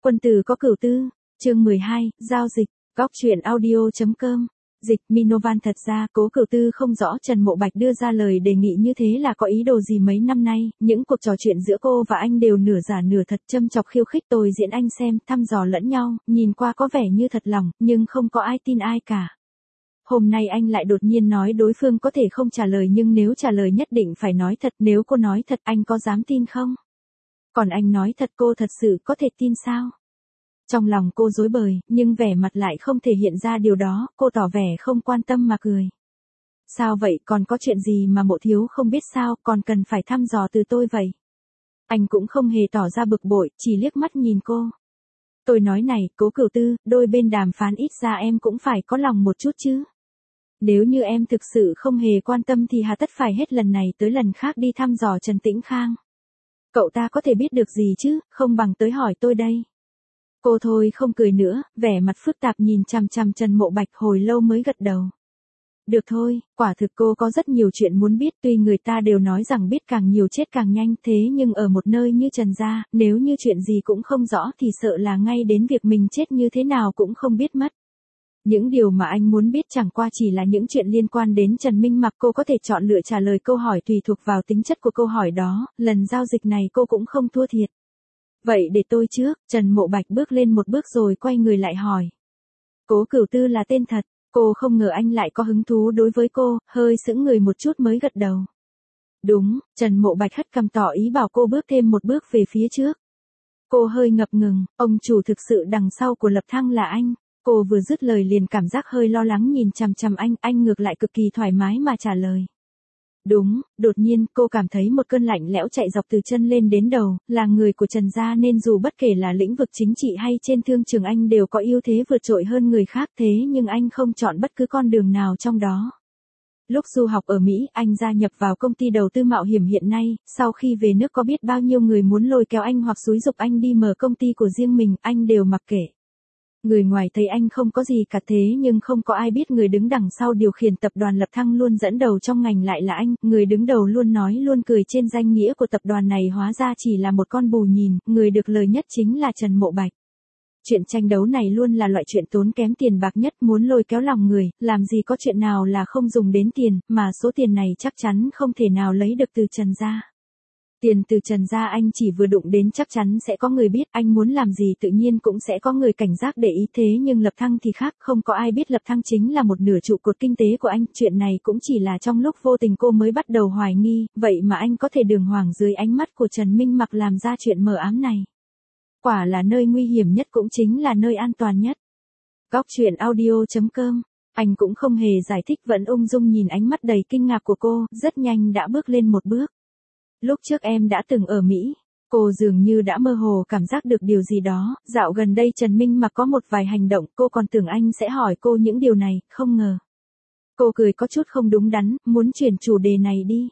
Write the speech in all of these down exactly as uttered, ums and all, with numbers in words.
Quân tử có cửu tư, chương mười hai, giao dịch, góc truyện audio.com. Dịch Minovan. Thật ra Cố Cửu Tư không rõ Trần Mộ Bạch đưa ra lời đề nghị như thế là có ý đồ gì. Mấy năm nay, những cuộc trò chuyện giữa cô và anh đều nửa giả nửa thật, châm chọc khiêu khích tôi diễn anh xem, thăm dò lẫn nhau, nhìn qua có vẻ như thật lòng, nhưng không có ai tin ai cả. Hôm nay anh lại đột nhiên nói đối phương có thể không trả lời, nhưng nếu trả lời nhất định phải nói thật, nếu cô nói thật anh có dám tin không? Còn anh nói thật cô thật sự có thể tin sao? Trong lòng cô rối bời, nhưng vẻ mặt lại không thể hiện ra điều đó, cô tỏ vẻ không quan tâm mà cười. Sao vậy, còn có chuyện gì mà Mộ thiếu không biết sao, còn cần phải thăm dò từ tôi vậy? Anh cũng không hề tỏ ra bực bội, chỉ liếc mắt nhìn cô. Tôi nói này, Cố Cửu Tư, đôi bên đàm phán ít ra em cũng phải có lòng một chút chứ. Nếu như em thực sự không hề quan tâm thì hà tất phải hết lần này tới lần khác đi thăm dò Trần Tĩnh Khang. Cậu ta có thể biết được gì chứ, không bằng tới hỏi tôi đây. Cô thôi không cười nữa, vẻ mặt phức tạp nhìn chằm chằm Trần Mộ Bạch hồi lâu mới gật đầu. Được thôi, quả thực cô có rất nhiều chuyện muốn biết, tuy người ta đều nói rằng biết càng nhiều chết càng nhanh, thế nhưng ở một nơi như Trần gia, nếu như chuyện gì cũng không rõ thì sợ là ngay đến việc mình chết như thế nào cũng không biết mất. Những điều mà anh muốn biết chẳng qua chỉ là những chuyện liên quan đến Trần Minh Mặc. Cô có thể chọn lựa trả lời câu hỏi tùy thuộc vào tính chất của câu hỏi đó, lần giao dịch này cô cũng không thua thiệt. Vậy để tôi trước. Trần Mộ Bạch bước lên một bước rồi quay người lại hỏi. Cố Cửu Tư là tên thật, cô không ngờ anh lại có hứng thú đối với cô, hơi sững người một chút mới gật đầu. Đúng. Trần Mộ Bạch hất cằm tỏ ý bảo cô bước thêm một bước về phía trước. Cô hơi ngập ngừng, ông chủ thực sự đằng sau của Lập Thăng là anh. Cô vừa dứt lời liền cảm giác hơi lo lắng nhìn chằm chằm anh, anh ngược lại cực kỳ thoải mái mà trả lời. Đúng. Đột nhiên cô cảm thấy một cơn lạnh lẽo chạy dọc từ chân lên đến đầu, là người của Trần gia nên dù bất kể là lĩnh vực chính trị hay trên thương trường anh đều có ưu thế vượt trội hơn người khác, thế nhưng anh không chọn bất cứ con đường nào trong đó. Lúc du học ở Mỹ, anh gia nhập vào công ty đầu tư mạo hiểm hiện nay, sau khi về nước có biết bao nhiêu người muốn lôi kéo anh hoặc xúi giục anh đi mở công ty của riêng mình, anh đều mặc kệ. Người ngoài thấy anh không có gì cả, thế nhưng không có ai biết người đứng đằng sau điều khiển tập đoàn Lập Thăng luôn dẫn đầu trong ngành lại là anh. Người đứng đầu luôn nói luôn cười trên danh nghĩa của tập đoàn này hóa ra chỉ là một con bù nhìn, người được lời nhất chính là Trần Mộ Bạch. Chuyện tranh đấu này luôn là loại chuyện tốn kém tiền bạc nhất, muốn lôi kéo lòng người, làm gì có chuyện nào là không dùng đến tiền, mà số tiền này chắc chắn không thể nào lấy được từ Trần gia. Tiền từ Trần gia anh chỉ vừa đụng đến chắc chắn sẽ có người biết, anh muốn làm gì tự nhiên cũng sẽ có người cảnh giác để ý, thế nhưng Lập Thăng thì khác, không có ai biết Lập Thăng chính là một nửa trụ cột kinh tế của anh, chuyện này cũng chỉ là trong lúc vô tình cô mới bắt đầu hoài nghi, vậy mà anh có thể đường hoàng dưới ánh mắt của Trần Minh Mặc làm ra chuyện mờ ám này. Quả là nơi nguy hiểm nhất cũng chính là nơi an toàn nhất. Góc truyện audio.com. Anh cũng không hề giải thích, vẫn ung dung nhìn ánh mắt đầy kinh ngạc của cô, rất nhanh đã bước lên một bước. Lúc trước em đã từng ở Mỹ, cô dường như đã mơ hồ cảm giác được điều gì đó, dạo gần đây Trần Minh Mặc có một vài hành động, cô còn tưởng anh sẽ hỏi cô những điều này, không ngờ. Cô cười có chút không đúng đắn, muốn chuyển chủ đề này đi.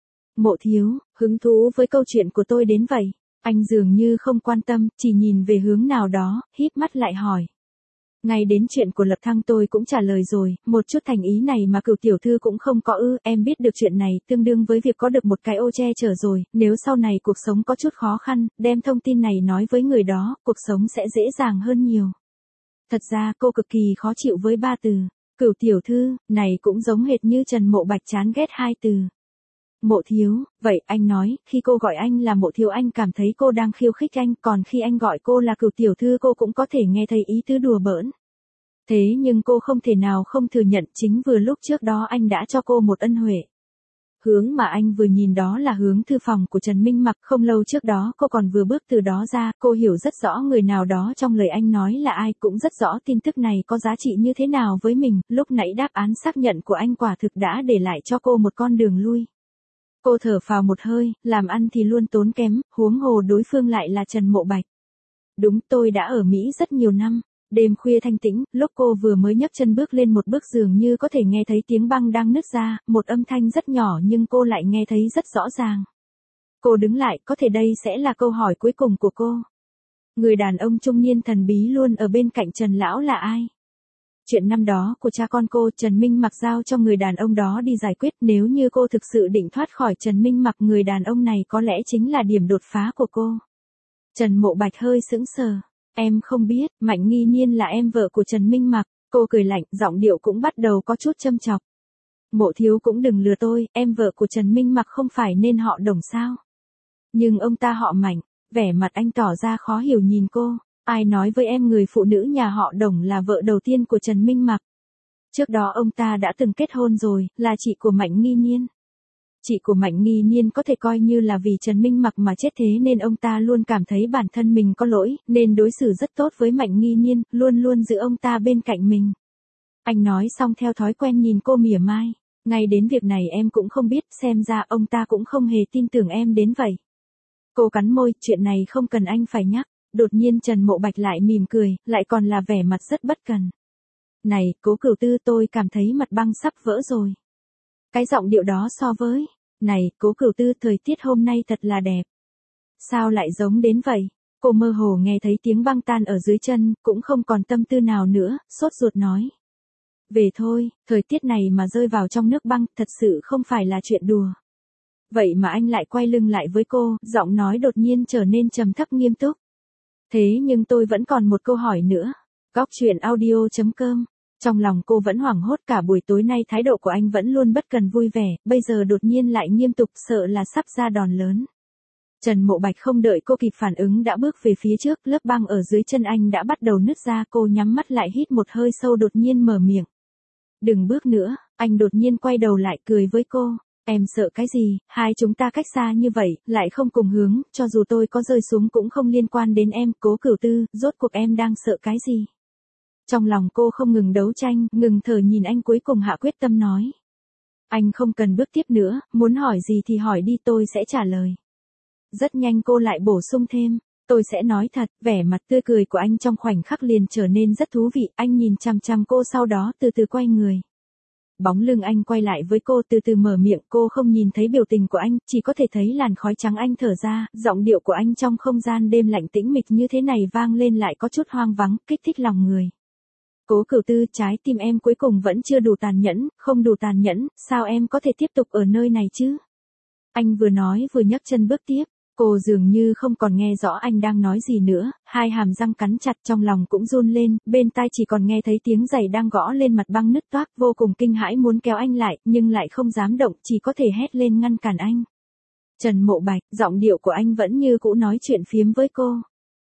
Mộ thiếu, hứng thú với câu chuyện của tôi đến vậy. Anh dường như không quan tâm, chỉ nhìn về hướng nào đó, híp mắt lại hỏi. Ngay đến chuyện của Lập Thăng tôi cũng trả lời rồi, một chút thành ý này mà Cửu tiểu thư cũng không có ư, em biết được chuyện này tương đương với việc có được một cái ô che chở rồi, nếu sau này cuộc sống có chút khó khăn, đem thông tin này nói với người đó, cuộc sống sẽ dễ dàng hơn nhiều. Thật ra cô cực kỳ khó chịu với ba từ, Cửu tiểu thư, này cũng giống hệt như Trần Mộ Bạch chán ghét hai từ. Mộ thiếu, vậy anh nói, khi cô gọi anh là Mộ thiếu anh cảm thấy cô đang khiêu khích anh, còn khi anh gọi cô là Cửu tiểu thư cô cũng có thể nghe thấy ý tứ đùa bỡn. Thế nhưng cô không thể nào không thừa nhận chính vừa lúc trước đó anh đã cho cô một ân huệ. Hướng mà anh vừa nhìn đó là hướng thư phòng của Trần Minh Mặc, không lâu trước đó cô còn vừa bước từ đó ra, cô hiểu rất rõ người nào đó trong lời anh nói là ai, cũng rất rõ tin tức này có giá trị như thế nào với mình, lúc nãy đáp án xác nhận của anh quả thực đã để lại cho cô một con đường lui. Cô thở phào một hơi, làm ăn thì luôn tốn kém, huống hồ đối phương lại là Trần Mộ Bạch. Đúng, tôi đã ở Mỹ rất nhiều năm. Đêm khuya thanh tĩnh, lúc cô vừa mới nhấc chân bước lên một bước dường như có thể nghe thấy tiếng băng đang nứt ra, một âm thanh rất nhỏ nhưng cô lại nghe thấy rất rõ ràng. Cô đứng lại, có thể đây sẽ là câu hỏi cuối cùng của cô. Người đàn ông trung niên thần bí luôn ở bên cạnh Trần lão là ai? Chuyện năm đó của cha con cô, Trần Minh Mặc giao cho người đàn ông đó đi giải quyết, nếu như cô thực sự định thoát khỏi Trần Minh Mặc, người đàn ông này có lẽ chính là điểm đột phá của cô. Trần Mộ Bạch hơi sững sờ. Em không biết, Mạnh Nghi Niên là em vợ của Trần Minh Mặc. Cô cười lạnh, giọng điệu cũng bắt đầu có chút châm chọc. Mộ thiếu cũng đừng lừa tôi, em vợ của Trần Minh Mặc không phải nên họ Đồng sao? Nhưng ông ta họ Mạnh, vẻ mặt anh tỏ ra khó hiểu nhìn cô. Ai nói với em người phụ nữ nhà họ Đồng là vợ đầu tiên của Trần Minh Mặc? Trước đó ông ta đã từng kết hôn rồi, là chị của Mạnh Nghi Niên. Chị của Mạnh Nghi Niên có thể coi như là vì Trần Minh Mặc mà chết, thế nên ông ta luôn cảm thấy bản thân mình có lỗi, nên đối xử rất tốt với Mạnh Nghi Niên, luôn luôn giữ ông ta bên cạnh mình. Anh nói xong theo thói quen nhìn cô mỉa mai. Ngay đến việc này em cũng không biết, xem ra ông ta cũng không hề tin tưởng em đến vậy. Cô cắn môi, chuyện này không cần anh phải nhắc. Đột nhiên Trần Mộ Bạch lại mỉm cười, lại còn là vẻ mặt rất bất cần. Này, Cố Cửu Tư, tôi cảm thấy mặt băng sắp vỡ rồi. Cái giọng điệu đó so với, này, Cố Cửu Tư, thời tiết hôm nay thật là đẹp. Sao lại giống đến vậy? Cô mơ hồ nghe thấy tiếng băng tan ở dưới chân, cũng không còn tâm tư nào nữa, sốt ruột nói. Về thôi, thời tiết này mà rơi vào trong nước băng, thật sự không phải là chuyện đùa. Vậy mà anh lại quay lưng lại với cô, giọng nói đột nhiên trở nên trầm thấp nghiêm túc. Thế nhưng tôi vẫn còn một câu hỏi nữa. Góc truyện audio chấm com. Trong lòng cô vẫn hoảng hốt, cả buổi tối nay thái độ của anh vẫn luôn bất cần vui vẻ, bây giờ đột nhiên lại nghiêm túc, sợ là sắp ra đòn lớn. Trần Mộ Bạch không đợi cô kịp phản ứng đã bước về phía trước, lớp băng ở dưới chân anh đã bắt đầu nứt ra, cô nhắm mắt lại hít một hơi sâu, đột nhiên mở miệng. Đừng bước nữa, anh đột nhiên quay đầu lại cười với cô. Em sợ cái gì, hai chúng ta cách xa như vậy, lại không cùng hướng, cho dù tôi có rơi xuống cũng không liên quan đến em. Cố Cửu Tư, rốt cuộc em đang sợ cái gì? Trong lòng cô không ngừng đấu tranh, ngừng thở nhìn anh, cuối cùng hạ quyết tâm nói. Anh không cần bước tiếp nữa, muốn hỏi gì thì hỏi đi, tôi sẽ trả lời. Rất nhanh cô lại bổ sung thêm. Tôi sẽ nói thật. Vẻ mặt tươi cười của anh trong khoảnh khắc liền trở nên rất thú vị, anh nhìn chằm chằm cô, sau đó từ từ quay người. Bóng lưng anh quay lại với cô, từ từ mở miệng, cô không nhìn thấy biểu tình của anh, chỉ có thể thấy làn khói trắng anh thở ra, giọng điệu của anh trong không gian đêm lạnh tĩnh mịch như thế này vang lên lại có chút hoang vắng, kích thích lòng người. Cố Cửu Tư, trái tim em cuối cùng vẫn chưa đủ tàn nhẫn, không đủ tàn nhẫn, sao em có thể tiếp tục ở nơi này chứ? Anh vừa nói vừa nhấc chân bước tiếp. Cô dường như không còn nghe rõ anh đang nói gì nữa, hai hàm răng cắn chặt, trong lòng cũng run lên, bên tai chỉ còn nghe thấy tiếng giày đang gõ lên mặt băng nứt toác, vô cùng kinh hãi muốn kéo anh lại, nhưng lại không dám động, chỉ có thể hét lên ngăn cản anh. Trần Mộ Bạch, giọng điệu của anh vẫn như cũ nói chuyện phiếm với cô.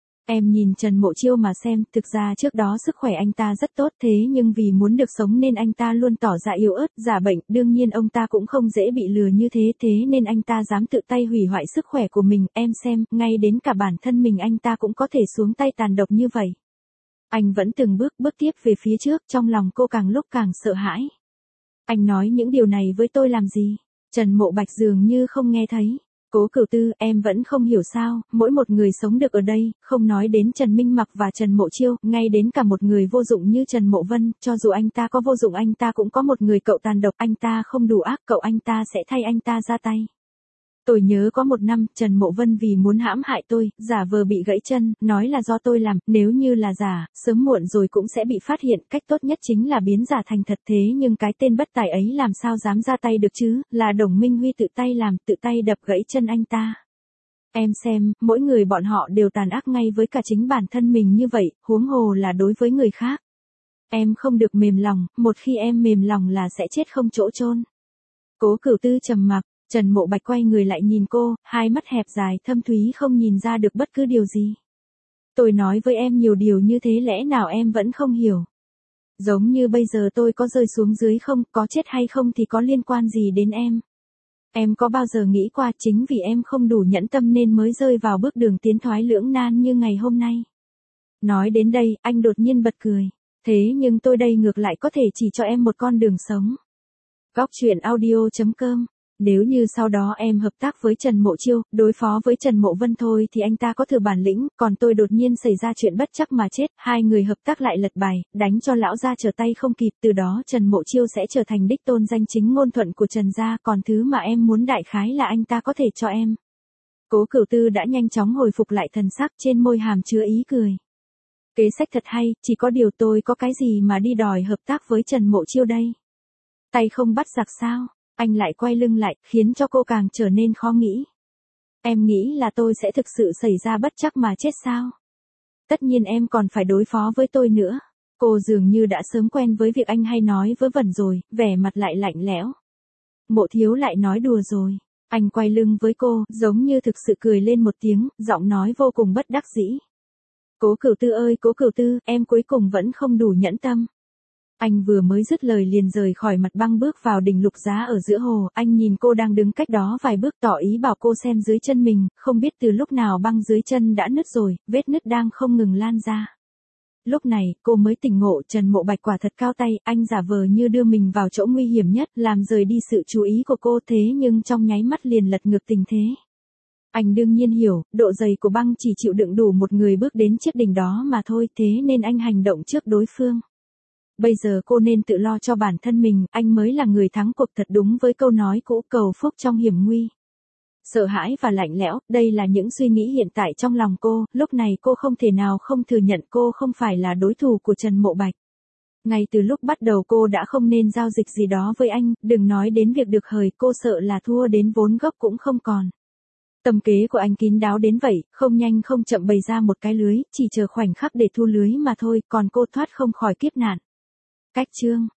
Em nhìn Trần Mộ Chiêu mà xem, thực ra trước đó sức khỏe anh ta rất tốt, thế nhưng vì muốn được sống nên anh ta luôn tỏ ra yếu ớt, giả bệnh, đương nhiên ông ta cũng không dễ bị lừa như thế, thế nên anh ta dám tự tay hủy hoại sức khỏe của mình, em xem, ngay đến cả bản thân mình anh ta cũng có thể xuống tay tàn độc như vậy. Anh vẫn từng bước bước tiếp về phía trước, trong lòng cô càng lúc càng sợ hãi. Anh nói những điều này với tôi làm gì? Trần Mộ Bạch dường như không nghe thấy. Cố Cửu Tư, em vẫn không hiểu sao, mỗi một người sống được ở đây, không nói đến Trần Minh Mặc và Trần Mộ Chiêu, ngay đến cả một người vô dụng như Trần Mộ Vân, cho dù anh ta có vô dụng anh ta cũng có một người cậu tàn độc, anh ta không đủ ác, cậu anh ta sẽ thay anh ta ra tay. Tôi nhớ có một năm, Trần Mộ Vân vì muốn hãm hại tôi, giả vờ bị gãy chân, nói là do tôi làm, nếu như là giả, sớm muộn rồi cũng sẽ bị phát hiện, cách tốt nhất chính là biến giả thành thật, thế nhưng cái tên bất tài ấy làm sao dám ra tay được chứ, là Đồng Minh Huy tự tay làm, tự tay đập gãy chân anh ta. Em xem, mỗi người bọn họ đều tàn ác ngay với cả chính bản thân mình như vậy, huống hồ là đối với người khác. Em không được mềm lòng, một khi em mềm lòng là sẽ chết không chỗ chôn. Cố Cửu Tư trầm mặc. Trần Mộ Bạch quay người lại nhìn cô, hai mắt hẹp dài thâm thúy không nhìn ra được bất cứ điều gì. Tôi nói với em nhiều điều như thế lẽ nào em vẫn không hiểu? Giống như bây giờ tôi có rơi xuống dưới không, có chết hay không thì có liên quan gì đến em? Em có bao giờ nghĩ qua chính vì em không đủ nhẫn tâm nên mới rơi vào bước đường tiến thoái lưỡng nan như ngày hôm nay? Nói đến đây, anh đột nhiên bật cười. Thế nhưng tôi đây ngược lại có thể chỉ cho em một con đường sống. Góc truyện audio chấm com. Nếu như sau đó em hợp tác với Trần Mộ Chiêu, đối phó với Trần Mộ Vân thôi thì anh ta có thừa bản lĩnh, còn tôi đột nhiên xảy ra chuyện bất chắc mà chết, hai người hợp tác lại lật bài, đánh cho lão gia trở tay không kịp, từ đó Trần Mộ Chiêu sẽ trở thành đích tôn danh chính ngôn thuận của Trần gia, còn thứ mà em muốn đại khái là anh ta có thể cho em. Cố Cửu Tư đã nhanh chóng hồi phục lại thần sắc, trên môi hàm chứa ý cười. Kế sách thật hay, chỉ có điều tôi có cái gì mà đi đòi hợp tác với Trần Mộ Chiêu đây? Tay không bắt giặc sao? Anh lại quay lưng lại, khiến cho cô càng trở nên khó nghĩ. Em nghĩ là tôi sẽ thực sự xảy ra bất trắc mà chết sao? Tất nhiên em còn phải đối phó với tôi nữa. Cô dường như đã sớm quen với việc anh hay nói vớ vẩn rồi, vẻ mặt lại lạnh lẽo. Mộ thiếu lại nói đùa rồi. Anh quay lưng với cô, giống như thực sự cười lên một tiếng, giọng nói vô cùng bất đắc dĩ. Cố Cửu Tư ơi Cố Cửu Tư, em cuối cùng vẫn không đủ nhẫn tâm. Anh vừa mới dứt lời liền rời khỏi mặt băng bước vào đỉnh lục giá ở giữa hồ, anh nhìn cô đang đứng cách đó vài bước tỏ ý bảo cô xem dưới chân mình, không biết từ lúc nào băng dưới chân đã nứt rồi, vết nứt đang không ngừng lan ra. Lúc này, cô mới tỉnh ngộ Trần Mộ Bạch quả thật cao tay, anh giả vờ như đưa mình vào chỗ nguy hiểm nhất, làm rời đi sự chú ý của cô thế nhưng trong nháy mắt liền lật ngược tình thế. Anh đương nhiên hiểu, độ dày của băng chỉ chịu đựng đủ một người bước đến chiếc đỉnh đó mà thôi, thế nên anh hành động trước đối phương. Bây giờ cô nên tự lo cho bản thân mình, anh mới là người thắng cuộc thật đúng với câu nói cũ cầu phúc trong hiểm nguy. Sợ hãi và lạnh lẽo, đây là những suy nghĩ hiện tại trong lòng cô, lúc này cô không thể nào không thừa nhận cô không phải là đối thủ của Trần Mộ Bạch. Ngay từ lúc bắt đầu cô đã không nên giao dịch gì đó với anh, đừng nói đến việc được hời, cô sợ là thua đến vốn gốc cũng không còn. Tâm kế của anh kín đáo đến vậy, không nhanh không chậm bày ra một cái lưới, chỉ chờ khoảnh khắc để thu lưới mà thôi, còn cô thoát không khỏi kiếp nạn. Cách chương